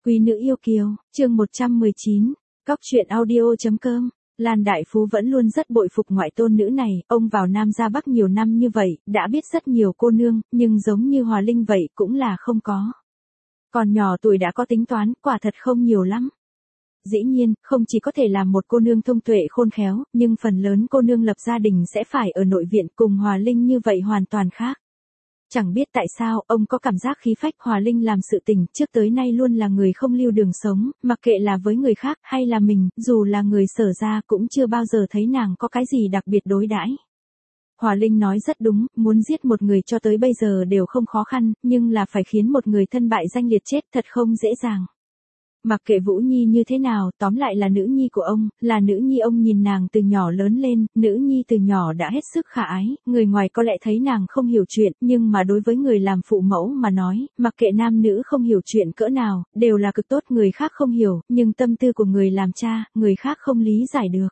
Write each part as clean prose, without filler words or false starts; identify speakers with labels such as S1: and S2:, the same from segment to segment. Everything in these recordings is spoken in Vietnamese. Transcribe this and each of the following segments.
S1: Quý nữ yêu kiều, chương 119, Cóc truyện audio.com. Lan Đại Phú vẫn luôn rất bội phục ngoại tôn nữ này, ông vào Nam ra Bắc nhiều năm như vậy, đã biết rất nhiều cô nương, nhưng giống như Hòa Linh vậy cũng là không có. Còn nhỏ tuổi đã có tính toán, quả thật không nhiều lắm. Dĩ nhiên, không chỉ có thể làm một cô nương thông tuệ khôn khéo, nhưng phần lớn cô nương lập gia đình sẽ phải ở nội viện cùng Hòa Linh như vậy hoàn toàn khác. Chẳng biết tại sao, ông có cảm giác khí phách Hòa Linh làm sự tình trước tới nay luôn là người không lưu đường sống, mặc kệ là với người khác hay là mình, dù là người Sở ra cũng chưa bao giờ thấy nàng có cái gì đặc biệt đối đãi. Hòa Linh nói rất đúng, muốn giết một người cho tới bây giờ đều không khó khăn, nhưng là phải khiến một người thân bại danh liệt chết thật không dễ dàng. Mặc kệ Vũ Nhi như thế nào, tóm lại là nữ nhi của ông, là nữ nhi ông nhìn nàng từ nhỏ lớn lên, nữ nhi từ nhỏ đã hết sức khả ái, người ngoài có lẽ thấy nàng không hiểu chuyện, nhưng mà đối với người làm phụ mẫu mà nói, mặc kệ nam nữ không hiểu chuyện cỡ nào, đều là cực tốt người khác không hiểu, nhưng tâm tư của người làm cha, người khác không lý giải được.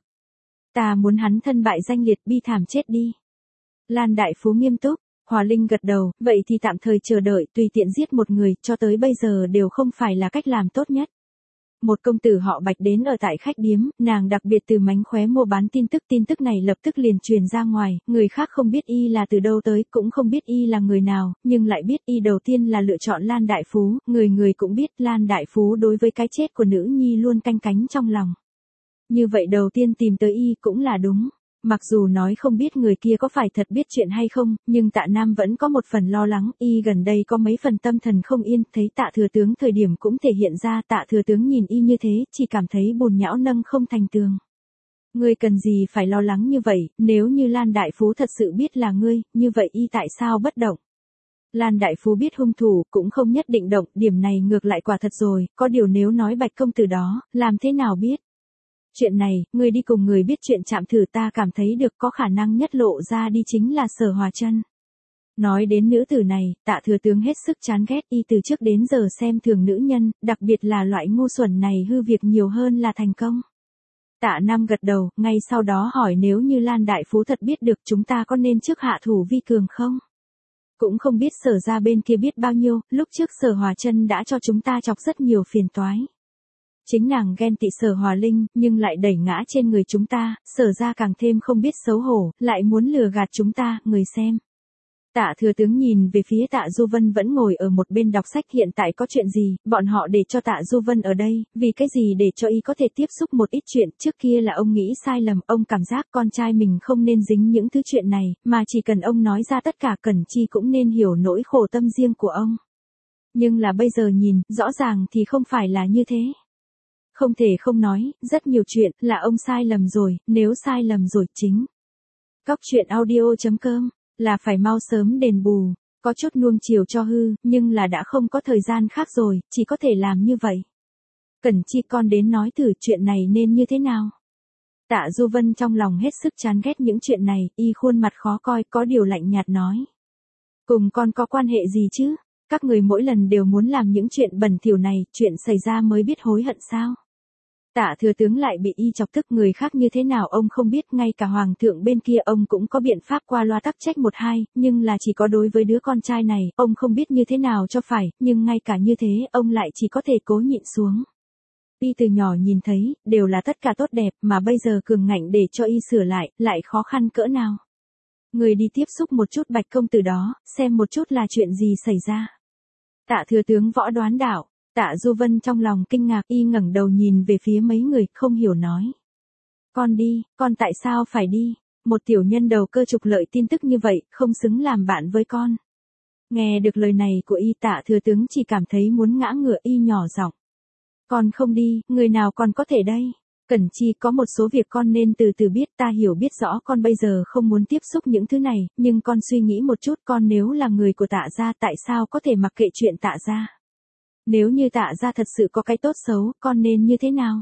S1: Ta muốn hắn thân bại danh liệt bi thảm chết đi. Lan Đại Phú nghiêm túc. Hòa Linh gật đầu, vậy thì tạm thời chờ đợi, tùy tiện giết một người, cho tới bây giờ đều không phải là cách làm tốt nhất. Một công tử họ Bạch đến ở tại khách điếm, nàng đặc biệt từ mánh khóe mua bán tin tức này lập tức liền truyền ra ngoài, người khác không biết y là từ đâu tới, cũng không biết y là người nào, nhưng lại biết y đầu tiên là lựa chọn Lan Đại Phú, người cũng biết Lan Đại Phú đối với cái chết của nữ nhi luôn canh cánh trong lòng. Như vậy đầu tiên tìm tới y cũng là đúng. Mặc dù nói không biết người kia có phải thật biết chuyện hay không, nhưng Tạ Nam vẫn có một phần lo lắng, y gần đây có mấy phần tâm thần không yên, thấy Tạ Thừa Tướng thời điểm cũng thể hiện ra Tạ Thừa Tướng nhìn y như thế, chỉ cảm thấy bùn nhão nâng không thành tường. Ngươi cần gì phải lo lắng như vậy, nếu như Lan Đại Phú thật sự biết là ngươi, như vậy y tại sao bất động? Lan Đại Phú biết hung thủ, cũng không nhất định động, điểm này ngược lại quả thật rồi, có điều nếu nói Bạch công tử đó, làm thế nào biết? Chuyện này, người đi cùng người biết chuyện chạm thử ta cảm thấy được có khả năng nhất lộ ra đi chính là Sở Hòa Chân. Nói đến nữ tử này, Tạ Thừa Tướng hết sức chán ghét y từ trước đến giờ xem thường nữ nhân, đặc biệt là loại ngu xuẩn này hư việc nhiều hơn là thành công. Tạ Nam gật đầu, ngay sau đó hỏi nếu như Lan Đại Phú thật biết được chúng ta có nên trước hạ thủ vi cường không? Cũng không biết Sở ra bên kia biết bao nhiêu, lúc trước Sở Hòa Chân đã cho chúng ta chọc rất nhiều phiền toái. Chính nàng ghen tị Sở Hòa Linh, nhưng lại đẩy ngã trên người chúng ta, Sở ra càng thêm không biết xấu hổ, lại muốn lừa gạt chúng ta, người xem. Tạ Thừa Tướng nhìn về phía Tạ Du Vân vẫn ngồi ở một bên đọc sách hiện tại có chuyện gì, bọn họ để cho Tạ Du Vân ở đây, vì cái gì để cho y có thể tiếp xúc một ít chuyện, trước kia là ông nghĩ sai lầm, ông cảm giác con trai mình không nên dính những thứ chuyện này, mà chỉ cần ông nói ra tất cả Cẩn Chi cũng nên hiểu nỗi khổ tâm riêng của ông. Nhưng là bây giờ nhìn, rõ ràng thì không phải là như thế. Không thể không nói, rất nhiều chuyện là ông sai lầm rồi, nếu sai lầm rồi chính. Cóc truyện audio.com là phải mau sớm đền bù, có chút nuông chiều cho hư, nhưng là đã không có thời gian khác rồi, chỉ có thể làm như vậy. Cẩn Chi con đến nói thử chuyện này nên như thế nào. Tạ Du Vân trong lòng hết sức chán ghét những chuyện này, y khuôn mặt khó coi, có điều lạnh nhạt nói. Cùng con có quan hệ gì chứ? Các người mỗi lần đều muốn làm những chuyện bẩn thỉu này, chuyện xảy ra mới biết hối hận sao? Tạ Thừa Tướng lại bị y chọc tức, người khác như thế nào ông không biết, ngay cả hoàng thượng bên kia ông cũng có biện pháp qua loa tắc trách một hai, nhưng là chỉ có đối với đứa con trai này, ông không biết như thế nào cho phải, nhưng ngay cả như thế, ông lại chỉ có thể cố nhịn xuống. Y từ nhỏ nhìn thấy, đều là tất cả tốt đẹp, mà bây giờ cường ngạnh để cho y sửa lại khó khăn cỡ nào. Người đi tiếp xúc một chút Bạch công tử đó, xem một chút là chuyện gì xảy ra. Tạ Thừa Tướng Võ Đoán đạo. Tạ Du Vân trong lòng kinh ngạc, y ngẩng đầu nhìn về phía mấy người, không hiểu nói. Con đi, con tại sao phải đi? Một tiểu nhân đầu cơ trục lợi tin tức như vậy, không xứng làm bạn với con. Nghe được lời này của y, Tạ Thừa Tướng chỉ cảm thấy muốn ngã ngửa, y nhỏ giọng. Con không đi, người nào còn có thể đây? Cẩn Chi có một số việc con nên từ từ biết, ta hiểu biết rõ con bây giờ không muốn tiếp xúc những thứ này, nhưng con suy nghĩ một chút, con nếu là người của Tạ gia tại sao có thể mặc kệ chuyện Tạ gia? Nếu như Tạ gia thật sự có cái tốt xấu, con nên như thế nào?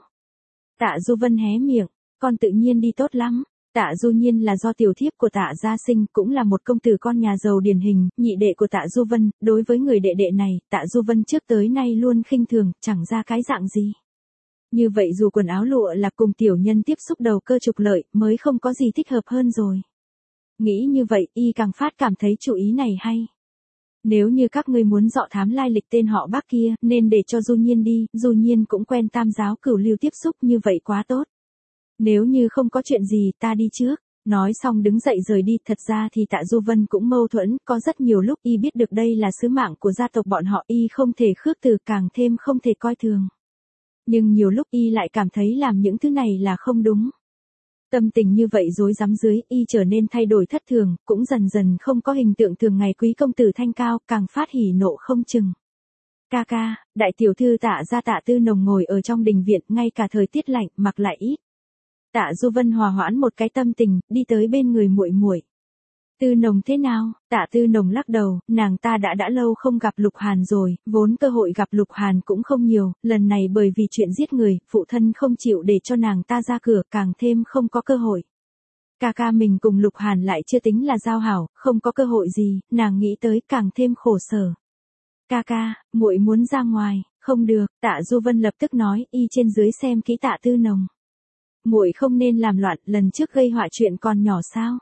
S1: Tạ Du Vân hé miệng, con tự nhiên đi tốt lắm. Tạ Du Nhiên là do tiểu thiếp của Tạ gia sinh, cũng là một công tử con nhà giàu điển hình, nhị đệ của Tạ Du Vân, đối với người đệ đệ này, Tạ Du Vân trước tới nay luôn khinh thường, chẳng ra cái dạng gì. Như vậy dù quần áo lụa là cùng tiểu nhân tiếp xúc đầu cơ trục lợi, mới không có gì thích hợp hơn rồi. Nghĩ như vậy, y càng phát cảm thấy chủ ý này hay. Nếu như các ngươi muốn dọ thám lai lịch tên họ bác kia, nên để cho Du Nhiên đi, Du Nhiên cũng quen tam giáo cửu lưu tiếp xúc như vậy quá tốt. Nếu như không có chuyện gì ta đi trước. Nói xong đứng dậy rời đi, thật ra thì Tạ Du Vân cũng mâu thuẫn, có rất nhiều lúc y biết được đây là sứ mạng của gia tộc bọn họ, y không thể khước từ, càng thêm không thể coi thường. Nhưng nhiều lúc y lại cảm thấy làm những thứ này là không đúng. Tâm tình như vậy rối rắm dưới, y trở nên thay đổi thất thường, cũng dần dần không có hình tượng thường ngày quý công tử thanh cao, càng phát hỉ nộ không chừng. Ca ca, đại tiểu thư Tạ gia Tạ Tư Nồng ngồi ở trong đình viện, ngay cả thời tiết lạnh, mặc lại ít. Tạ Du Vân hòa hoãn một cái tâm tình, đi tới bên người muội muội. Tư Nồng thế nào? Tạ Tư Nồng lắc đầu, nàng ta đã lâu không gặp Lục Hàn rồi, vốn cơ hội gặp Lục Hàn cũng không nhiều, lần này bởi vì chuyện giết người, phụ thân không chịu để cho nàng ta ra cửa, càng thêm không có cơ hội. Ca ca mình cùng Lục Hàn lại chưa tính là giao hảo, không có cơ hội gì, nàng nghĩ tới càng thêm khổ sở. Ca ca, muội muốn ra ngoài, không được, Tạ Du Vân lập tức nói, y trên dưới xem kỹ Tạ Tư Nồng. Muội không nên làm loạn, lần trước gây họa chuyện còn nhỏ sao?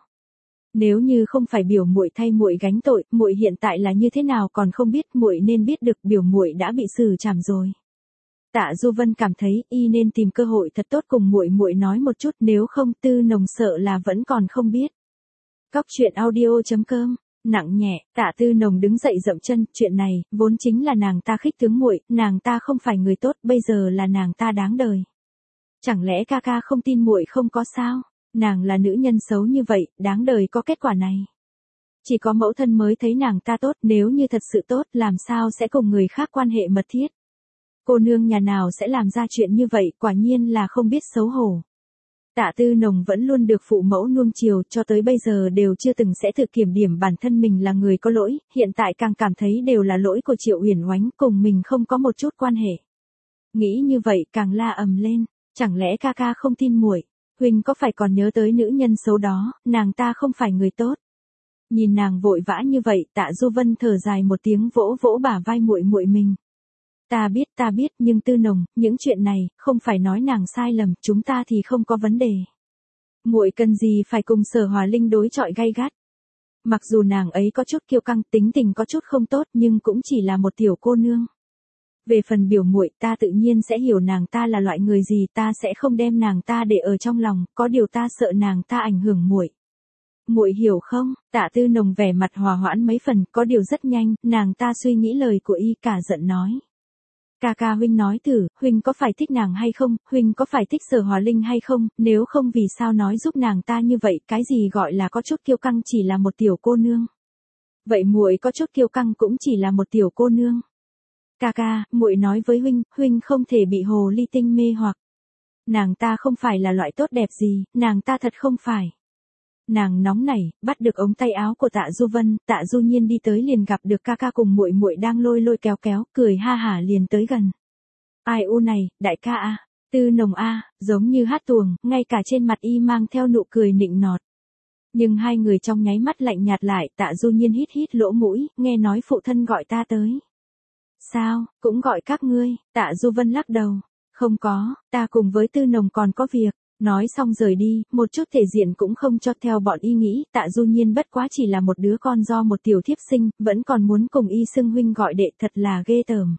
S1: Nếu như không phải biểu muội thay muội gánh tội, muội hiện tại là như thế nào còn không biết, muội nên biết được biểu muội đã bị xử trảm rồi. Tạ Du Vân cảm thấy y nên tìm cơ hội thật tốt cùng muội muội nói một chút, nếu không Tư Nồng sợ là vẫn còn không biết. Cóc truyện audio.com, nặng nhẹ, Tạ Tư Nồng đứng dậy dậm chân, chuyện này vốn chính là nàng ta khích tướng muội, nàng ta không phải người tốt, bây giờ là nàng ta đáng đời. Chẳng lẽ ca ca không tin muội không có sao? Nàng là nữ nhân xấu như vậy, đáng đời có kết quả này. Chỉ có mẫu thân mới thấy nàng ta tốt, nếu như thật sự tốt, làm sao sẽ cùng người khác quan hệ mật thiết. Cô nương nhà nào sẽ làm ra chuyện như vậy, quả nhiên là không biết xấu hổ. Tạ Tư Nồng vẫn luôn được phụ mẫu nuông chiều, cho tới bây giờ đều chưa từng sẽ tự kiểm điểm bản thân mình là người có lỗi, hiện tại càng cảm thấy đều là lỗi của Triệu Uyển Oánh, cùng mình không có một chút quan hệ. Nghĩ như vậy càng la ầm lên, chẳng lẽ ca ca không tin muội? Huynh có phải còn nhớ tới nữ nhân xấu đó, nàng ta không phải người tốt. Nhìn nàng vội vã như vậy, Tạ Du Vân thở dài một tiếng, vỗ vỗ bả vai muội muội mình. Ta biết, nhưng Tư Nồng, những chuyện này, không phải nói nàng sai lầm, chúng ta thì không có vấn đề. Muội cần gì phải cùng Sở Hòa Linh đối chọi gay gắt. Mặc dù nàng ấy có chút kiêu căng, tính tình có chút không tốt, nhưng cũng chỉ là một tiểu cô nương. Về phần biểu muội, ta tự nhiên sẽ hiểu nàng ta là loại người gì, ta sẽ không đem nàng ta để ở trong lòng, có điều ta sợ nàng ta ảnh hưởng muội. Muội hiểu không? Tạ Tư Nồng vẻ mặt hòa hoãn mấy phần, có điều rất nhanh, nàng ta suy nghĩ lời của y, cả giận nói. Ca ca huynh nói thử, huynh có phải thích nàng hay không, huynh có phải thích Sở Hòa Linh hay không, nếu không vì sao nói giúp nàng ta như vậy, cái gì gọi là có chút kiêu căng chỉ là một tiểu cô nương. Vậy muội có chút kiêu căng cũng chỉ là một tiểu cô nương. Ca ca, muội nói với huynh, huynh không thể bị hồ ly tinh mê hoặc. Nàng ta không phải là loại tốt đẹp gì, nàng ta thật không phải. Nàng nóng nảy, bắt được ống tay áo của Tạ Du Vân, Tạ Du Nhiên đi tới liền gặp được ca ca cùng muội muội đang lôi lôi kéo kéo, cười ha hả liền tới gần. Ai u này, đại ca a, Tư Nồng a, giống như hát tuồng, ngay cả trên mặt y mang theo nụ cười nịnh nọt. Nhưng hai người trong nháy mắt lạnh nhạt lại, Tạ Du Nhiên hít hít lỗ mũi, nghe nói phụ thân gọi ta tới. Sao, cũng gọi các ngươi? Tạ Du Vân lắc đầu. Không có, ta cùng với Tư Nồng còn có việc. Nói xong rời đi, một chút thể diện cũng không cho. Theo bọn y nghĩ, Tạ Du Nhiên bất quá chỉ là một đứa con do một tiểu thiếp sinh, vẫn còn muốn cùng y xưng huynh gọi đệ, thật là ghê tởm.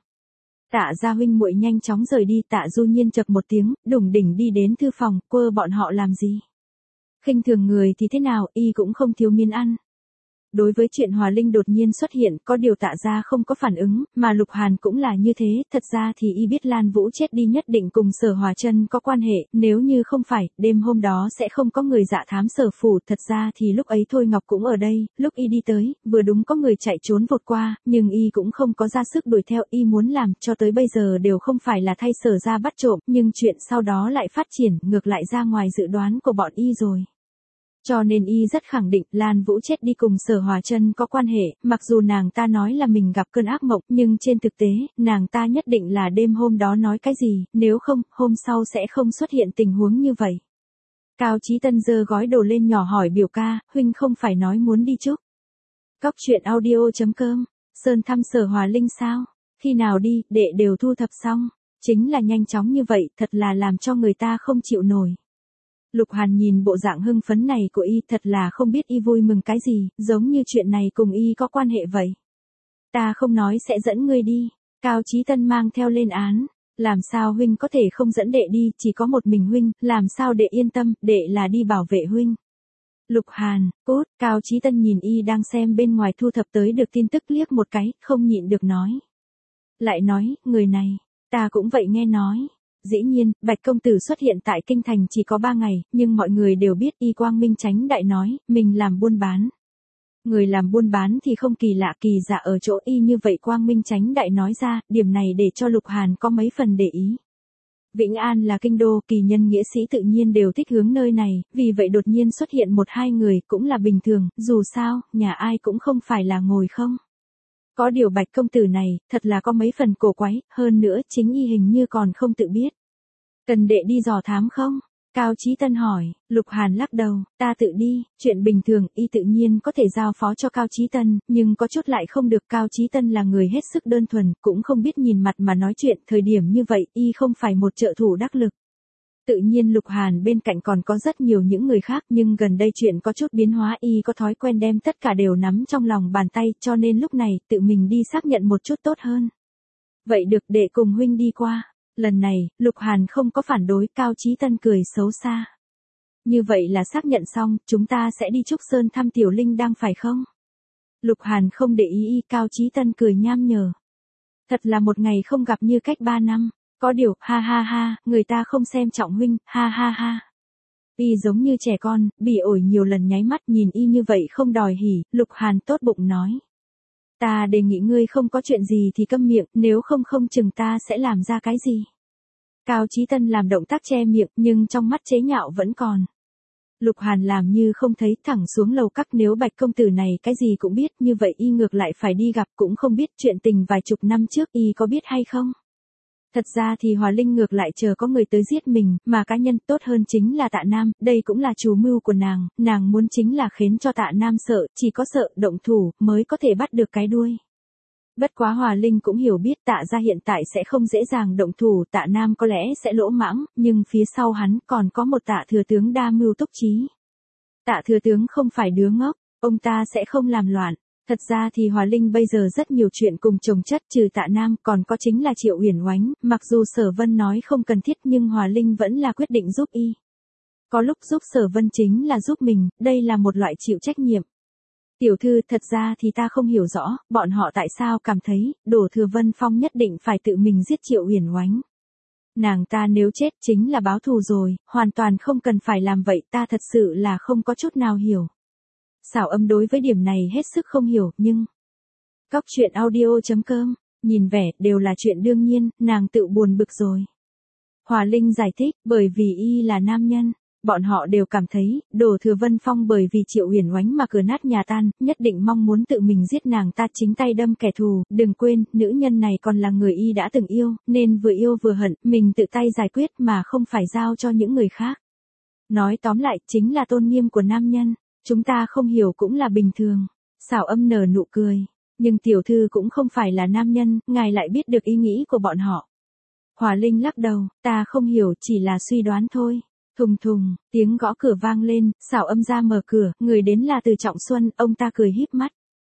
S1: Tạ gia huynh muội nhanh chóng rời đi, Tạ Du Nhiên chậc một tiếng, đủng đỉnh đi đến thư phòng, quơ bọn họ làm gì? Khinh thường người thì thế nào, y cũng không thiếu miên ăn. Đối với chuyện Hòa Linh đột nhiên xuất hiện, có điều Tạ gia không có phản ứng, mà Lục Hàn cũng là như thế, thật ra thì y biết Lan Vũ chết đi nhất định cùng Sở Hòa Chân có quan hệ, nếu như không phải, đêm hôm đó sẽ không có người dạ thám Sở phủ, thật ra thì lúc ấy Thôi Ngọc cũng ở đây, lúc y đi tới, vừa đúng có người chạy trốn vụt qua, nhưng y cũng không có ra sức đuổi theo, y muốn làm, cho tới bây giờ đều không phải là thay Sở gia bắt trộm, nhưng chuyện sau đó lại phát triển, ngược lại ra ngoài dự đoán của bọn y rồi. Cho nên y rất khẳng định Lan Vũ chết đi cùng Sở Hòa Chân có quan hệ, mặc dù nàng ta nói là mình gặp cơn ác mộng, nhưng trên thực tế, nàng ta nhất định là đêm hôm đó nói cái gì, nếu không, hôm sau sẽ không xuất hiện tình huống như vậy. Cao Chí Tân giơ gói đồ lên nhỏ hỏi biểu ca, huynh không phải nói muốn đi chúc. Cóc truyện audio.com, Sơn thăm Sở Hòa Linh sao? Khi nào đi, đệ đều thu thập xong. Chính là nhanh chóng như vậy, thật là làm cho người ta không chịu nổi. Lục Hàn nhìn bộ dạng hưng phấn này của y, thật là không biết y vui mừng cái gì, giống như chuyện này cùng y có quan hệ vậy. Ta không nói sẽ dẫn ngươi đi. Cao Chí Tân mang theo lên án. Làm sao huynh có thể không dẫn đệ đi, chỉ có một mình huynh, làm sao đệ yên tâm, đệ là đi bảo vệ huynh. Lục Hàn, cút, Cao Chí Tân nhìn y đang xem bên ngoài thu thập tới được tin tức liếc một cái, không nhịn được nói. Lại nói, người này, ta cũng vậy nghe nói. Dĩ nhiên, Bạch công tử xuất hiện tại kinh thành chỉ có 3 ngày, nhưng mọi người đều biết y quang minh chánh đại nói, mình làm buôn bán. Người làm buôn bán thì không kỳ lạ, kỳ lạ ở chỗ y như vậy quang minh chánh đại nói ra, điểm này để cho Lục Hàn có mấy phần để ý. Vĩnh An là kinh đô, kỳ nhân nghĩa sĩ tự nhiên đều thích hướng nơi này, vì vậy đột nhiên xuất hiện 1-2 người cũng là bình thường, dù sao, nhà ai cũng không phải là ngồi không. Có điều Bạch công tử này, thật là có mấy phần cổ quái, hơn nữa chính y hình như còn không tự biết. Cần đệ đi dò thám không? Cao Chí Tân hỏi. Lục Hàn lắc đầu, ta tự đi, chuyện bình thường, y tự nhiên có thể giao phó cho Cao Chí Tân, nhưng có chút lại không được. Cao Chí Tân là người hết sức đơn thuần, cũng không biết nhìn mặt mà nói chuyện, thời điểm như vậy, y không phải một trợ thủ đắc lực. Tự nhiên Lục Hàn bên cạnh còn có rất nhiều những người khác, nhưng gần đây chuyện có chút biến hóa, y có thói quen đem tất cả đều nắm trong lòng bàn tay, cho nên lúc này, tự mình đi xác nhận một chút tốt hơn. Vậy được, để cùng huynh đi qua. Lần này, Lục Hàn không có phản đối, Cao Chí Tân cười xấu xa. Như vậy là xác nhận xong, chúng ta sẽ đi Trúc Sơn thăm Tiểu Linh đang phải không? Lục Hàn không để ý y, Cao Chí Tân cười nham nhở. Thật là một ngày không gặp như cách 3 năm. Có điều, ha ha ha, người ta không xem trọng huynh, ha ha ha. Y giống như trẻ con, bị ổi nhiều lần nháy mắt nhìn y như vậy không đòi hỉ, Lục Hàn tốt bụng nói. Ta đề nghị ngươi không có chuyện gì thì câm miệng, nếu không không chừng ta sẽ làm ra cái gì. Cao Chí Tân làm động tác che miệng, nhưng trong mắt chế nhạo vẫn còn. Lục Hàn làm như không thấy, thẳng xuống lầu các. Nếu Bạch công tử này cái gì cũng biết, như vậy y ngược lại phải đi gặp, cũng không biết chuyện tình vài chục năm trước y có biết hay không. Thật ra thì Hòa Linh ngược lại chờ có người tới giết mình, mà cá nhân tốt hơn chính là Tạ Nam, đây cũng là chủ mưu của nàng muốn chính là khiến cho Tạ Nam sợ, chỉ có sợ động thủ mới có thể bắt được cái đuôi. Bất quá Hòa Linh cũng hiểu biết Tạ gia hiện tại sẽ không dễ dàng động thủ, Tạ Nam có lẽ sẽ lỗ mãng, nhưng phía sau hắn còn có một Tạ thừa tướng đa mưu túc trí. Tạ thừa tướng không phải đứa ngốc, ông ta sẽ không làm loạn. Thật ra thì Hòa Linh bây giờ rất nhiều chuyện cùng chồng chất, trừ Tạ Nam còn có chính là Triệu Uyển Oánh, mặc dù Sở Vân nói không cần thiết nhưng Hòa Linh vẫn là quyết định giúp y. Có lúc giúp Sở Vân chính là giúp mình, đây là một loại chịu trách nhiệm. Tiểu thư, thật ra thì ta không hiểu rõ, bọn họ tại sao cảm thấy, Đỗ Thừa Vân Phong nhất định phải tự mình giết Triệu Uyển Oánh. Nàng ta nếu chết chính là báo thù rồi, hoàn toàn không cần phải làm vậy, ta thật sự là không có chút nào hiểu. Xảo Âm đối với điểm này hết sức không hiểu, nhưng... Cóc truyện audio.com, nhìn vẻ, đều là chuyện đương nhiên, nàng tự buồn bực rồi. Hòa Linh giải thích, bởi vì y là nam nhân. Bọn họ đều cảm thấy, Đỗ Thừa Vân Phong bởi vì Triệu Uyển Oánh mà cửa nát nhà tan, nhất định mong muốn tự mình giết nàng ta, chính tay đâm kẻ thù. Đừng quên, nữ nhân này còn là người y đã từng yêu, nên vừa yêu vừa hận, mình tự tay giải quyết mà không phải giao cho những người khác. Nói tóm lại, chính là tôn nghiêm của nam nhân. Chúng ta không hiểu cũng là bình thường. Xảo Âm nở nụ cười. Nhưng tiểu thư cũng không phải là nam nhân, ngài lại biết được ý nghĩ của bọn họ. Hòa Linh lắc đầu, ta không hiểu, chỉ là suy đoán thôi. Thùng thùng, tiếng gõ cửa vang lên, Xảo Âm ra mở cửa, người đến là Từ Trọng Xuân, ông ta cười híp mắt.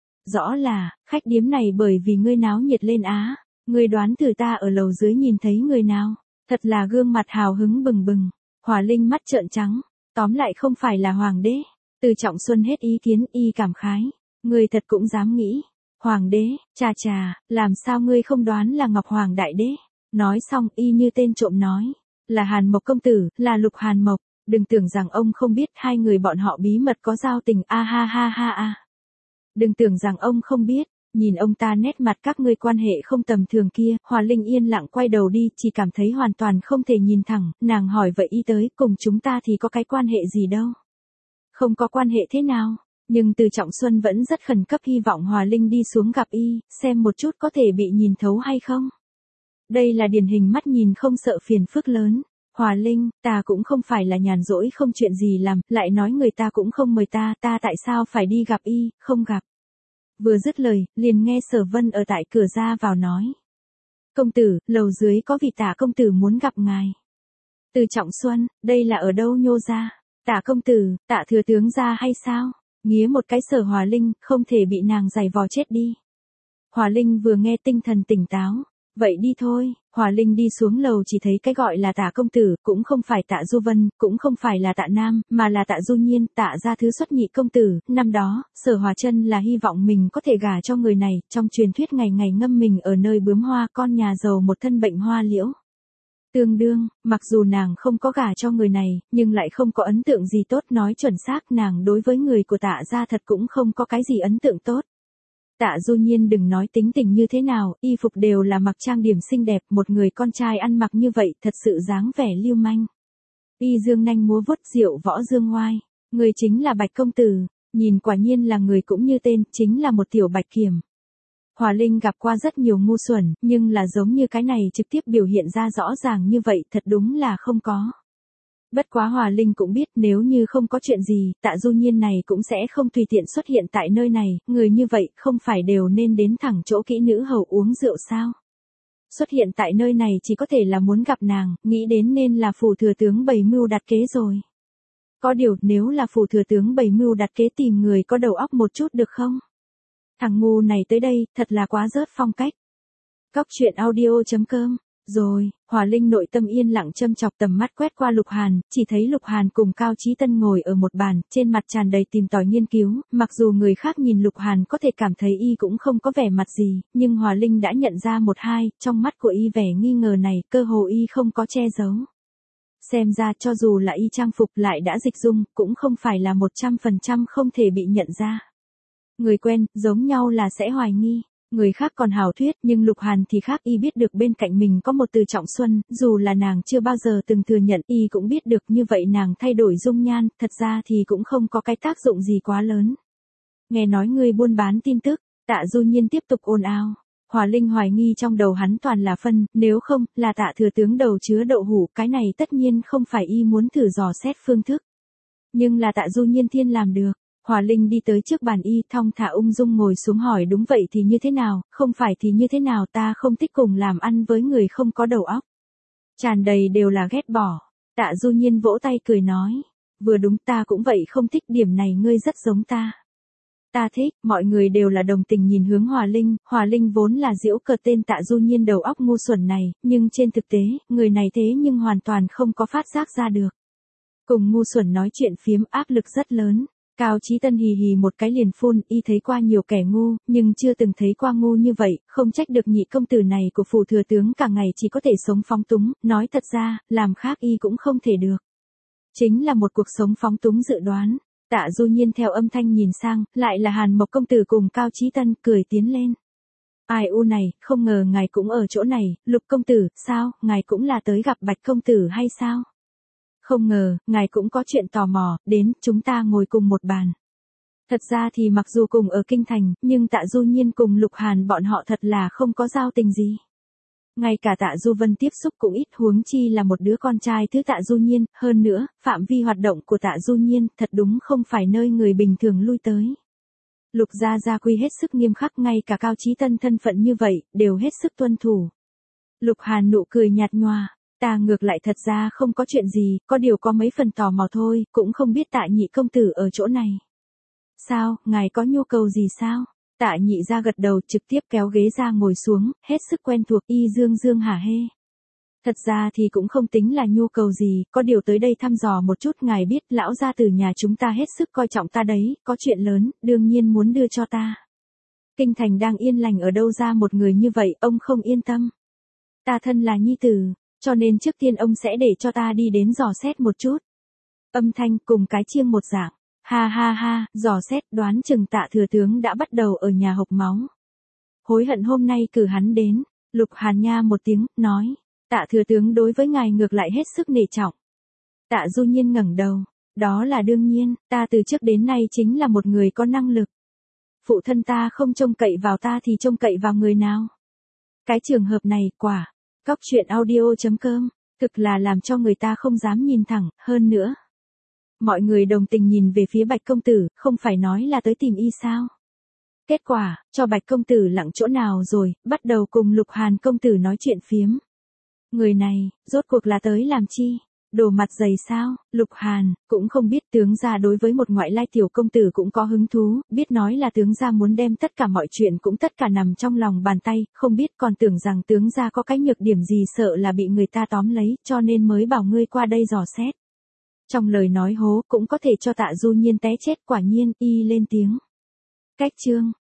S1: Rõ là, khách điếm này bởi vì ngươi náo nhiệt lên á, ngươi đoán thử ta ở lầu dưới nhìn thấy người nào, thật là gương mặt hào hứng bừng bừng. Hòa Linh mắt trợn trắng, tóm lại không phải là hoàng đế. Từ Trọng Xuân hết ý kiến, y cảm khái, ngươi thật cũng dám nghĩ. Hoàng đế, chà chà, làm sao ngươi không đoán là Ngọc Hoàng đại đế? Nói xong y như tên trộm nói. Là Hàn Mộc công tử, là Lục Hàn Mộc, đừng tưởng rằng ông không biết hai người bọn họ bí mật có giao tình, a ha ha ha a. Đừng tưởng rằng ông không biết, nhìn ông ta nét mặt các ngươi quan hệ không tầm thường kia, Hòa Linh yên lặng quay đầu đi, chỉ cảm thấy hoàn toàn không thể nhìn thẳng, nàng hỏi vậy y tới cùng chúng ta thì có cái quan hệ gì đâu. Không có quan hệ thế nào, nhưng Từ Trọng Xuân vẫn rất khẩn cấp hy vọng Hòa Linh đi xuống gặp y, xem một chút có thể bị nhìn thấu hay không. Đây là điển hình mắt nhìn không sợ phiền phức lớn. Hòa Linh, ta cũng không phải là nhàn rỗi không chuyện gì làm, lại nói người ta cũng không mời ta tại sao phải đi gặp y, không gặp. Vừa dứt lời, liền nghe Sở Vân ở tại cửa ra vào nói. Công tử, lầu dưới có vị Tạ công tử muốn gặp ngài. Từ Trọng Xuân, đây là ở đâu nhô ra? Tạ công tử, Tạ thừa tướng ra hay sao? Nghía một cái Sở Hòa Linh, không thể bị nàng giày vò chết đi. Hòa Linh vừa nghe tinh thần tỉnh táo. Vậy đi thôi, Hòa Linh đi xuống lầu chỉ thấy cái gọi là Tạ công tử, cũng không phải Tạ Du Vân, cũng không phải là Tạ Nam, mà là Tạ Du Nhiên, Tạ gia thứ xuất nhị công tử. Năm đó, Sở Hòa Chân là hy vọng mình có thể gả cho người này, trong truyền thuyết ngày ngày ngâm mình ở nơi bướm hoa, con nhà giàu một thân bệnh hoa liễu. Tương đương, mặc dù nàng không có gả cho người này, nhưng lại không có ấn tượng gì tốt, nói chuẩn xác nàng đối với người của Tạ gia thật cũng không có cái gì ấn tượng tốt. Tạ Du Nhiên đừng nói tính tình như thế nào, y phục đều là mặc trang điểm xinh đẹp, một người con trai ăn mặc như vậy, thật sự dáng vẻ lưu manh. Y dương nanh múa vuốt diệu võ dương oai, người chính là Bạch công tử, nhìn quả nhiên là người cũng như tên, chính là một tiểu Bạch Kiểm. Hòa Linh gặp qua rất nhiều ngu xuẩn, nhưng là giống như cái này trực tiếp biểu hiện ra rõ ràng như vậy, thật đúng là không có. Bất quá Hòa Linh cũng biết nếu như không có chuyện gì, Tạ Du Nhiên này cũng sẽ không tùy tiện xuất hiện tại nơi này, người như vậy không phải đều nên đến thẳng chỗ kỹ nữ hầu uống rượu sao. Xuất hiện tại nơi này chỉ có thể là muốn gặp nàng, nghĩ đến nên là phủ thừa tướng bày mưu đặt kế rồi. Có điều nếu là phủ thừa tướng bày mưu đặt kế tìm người có đầu óc một chút được không? Thằng ngu này tới đây, thật là quá rớt phong cách. Cóc truyện audio.com. Rồi, Hòa Linh nội tâm yên lặng châm chọc tầm mắt quét qua Lục Hàn, chỉ thấy Lục Hàn cùng Cao Chí Tân ngồi ở một bàn, trên mặt tràn đầy tìm tòi nghiên cứu, mặc dù người khác nhìn Lục Hàn có thể cảm thấy y cũng không có vẻ mặt gì, nhưng Hòa Linh đã nhận ra một hai, trong mắt của y vẻ nghi ngờ này, cơ hồ y không có che giấu. Xem ra cho dù là y trang phục lại đã dịch dung, cũng không phải là 100% không thể bị nhận ra. Người quen, giống nhau là sẽ hoài nghi. Người khác còn hảo thuyết, nhưng Lục Hàn thì khác, y biết được bên cạnh mình có một Từ Trọng Xuân, dù là nàng chưa bao giờ từng thừa nhận, y cũng biết được như vậy nàng thay đổi dung nhan, thật ra thì cũng không có cái tác dụng gì quá lớn. Nghe nói người buôn bán tin tức, Tạ Du Nhiên tiếp tục ồn ào. Hòa Linh hoài nghi trong đầu hắn toàn là phân, nếu không, là Tạ thừa tướng đầu chứa đậu hũ, cái này tất nhiên không phải y muốn thử dò xét phương thức. Nhưng là Tạ Du Nhiên thiên làm được. Hòa Linh đi tới trước bàn y, thong thả ung dung ngồi xuống hỏi đúng vậy thì như thế nào, không phải thì như thế nào, ta không thích cùng làm ăn với người không có đầu óc. Tràn đầy đều là ghét bỏ. Tạ Du Nhiên vỗ tay cười nói, vừa đúng, ta cũng vậy, không thích, điểm này ngươi rất giống ta. Ta thích, mọi người đều là đồng tình nhìn hướng Hòa Linh vốn là giễu cợt tên Tạ Du Nhiên đầu óc ngu xuẩn này, nhưng trên thực tế, người này thế nhưng hoàn toàn không có phát giác ra được. Cùng ngu xuẩn nói chuyện phiếm, áp lực rất lớn. Cao Chí Tân hì hì một cái liền phun, y thấy qua nhiều kẻ ngu, nhưng chưa từng thấy qua ngu như vậy, không trách được nhị công tử này của phủ thừa tướng cả ngày chỉ có thể sống phóng túng, nói thật ra, làm khác y cũng không thể được. Chính là một cuộc sống phóng túng dự đoán. Tạ Du Nhiên theo âm thanh nhìn sang, lại là Hàn Mộc công tử cùng Cao Chí Tân, cười tiến lên. Ai u này, không ngờ ngài cũng ở chỗ này, Lục công tử, sao, ngài cũng là tới gặp Bạch công tử hay sao? Không ngờ, ngài cũng có chuyện tò mò, đến, chúng ta ngồi cùng một bàn. Thật ra thì mặc dù cùng ở Kinh Thành, nhưng Tạ Du Nhiên cùng Lục Hàn bọn họ thật là không có giao tình gì. Ngay cả Tạ Du Vân tiếp xúc cũng ít, huống chi là một đứa con trai thứ Tạ Du Nhiên, hơn nữa, phạm vi hoạt động của Tạ Du Nhiên thật đúng không phải nơi người bình thường lui tới. Lục gia quy hết sức nghiêm khắc, ngay cả Cao Chí Tân thân phận như vậy, đều hết sức tuân thủ. Lục Hàn nụ cười nhạt nhòa. Ta ngược lại thật ra không có chuyện gì, có điều có mấy phần tò mò thôi, cũng không biết Tạ nhị công tử ở chỗ này. Sao, ngài có nhu cầu gì sao? Tạ nhị ra gật đầu, trực tiếp kéo ghế ra ngồi xuống, hết sức quen thuộc, y dương dương hả hê. Thật ra thì cũng không tính là nhu cầu gì, có điều tới đây thăm dò một chút, ngài biết lão gia từ nhà chúng ta hết sức coi trọng ta đấy, có chuyện lớn, đương nhiên muốn đưa cho ta. Kinh thành đang yên lành, ở đâu ra một người như vậy, ông không yên tâm. Ta thân là nhi tử. Cho nên trước tiên ông sẽ để cho ta đi đến dò xét một chút. Âm thanh cùng cái chiêng một dạng. Ha ha ha, dò xét, đoán chừng Tạ thừa tướng đã bắt đầu ở nhà hộc máu. Hối hận hôm nay cử hắn đến. Lục Hàn nha một tiếng, nói. Tạ thừa tướng đối với ngài ngược lại hết sức nể trọng. Tạ Du Nhiên ngẩng đầu. Đó là đương nhiên, ta từ trước đến nay chính là một người có năng lực. Phụ thân ta không trông cậy vào ta thì trông cậy vào người nào. Cái trường hợp này, quả. Cóc truyện audio.com, thực là làm cho người ta không dám nhìn thẳng, hơn nữa. Mọi người đồng tình nhìn về phía Bạch công tử, không phải nói là tới tìm y sao? Kết quả, cho Bạch công tử lặng chỗ nào rồi, bắt đầu cùng Lục Hàn công tử nói chuyện phiếm. Người này, rốt cuộc là tới làm chi? Đồ mặt dày sao? Lục Hàn, cũng không biết tướng gia đối với một ngoại lai tiểu công tử cũng có hứng thú, biết nói là tướng gia muốn đem tất cả mọi chuyện cũng tất cả nằm trong lòng bàn tay, không biết còn tưởng rằng tướng gia có cái nhược điểm gì sợ là bị người ta tóm lấy, cho nên mới bảo ngươi qua đây dò xét. Trong lời nói hố cũng có thể cho Tạ Du Nhiên té chết, quả nhiên, y lên tiếng. Cách chương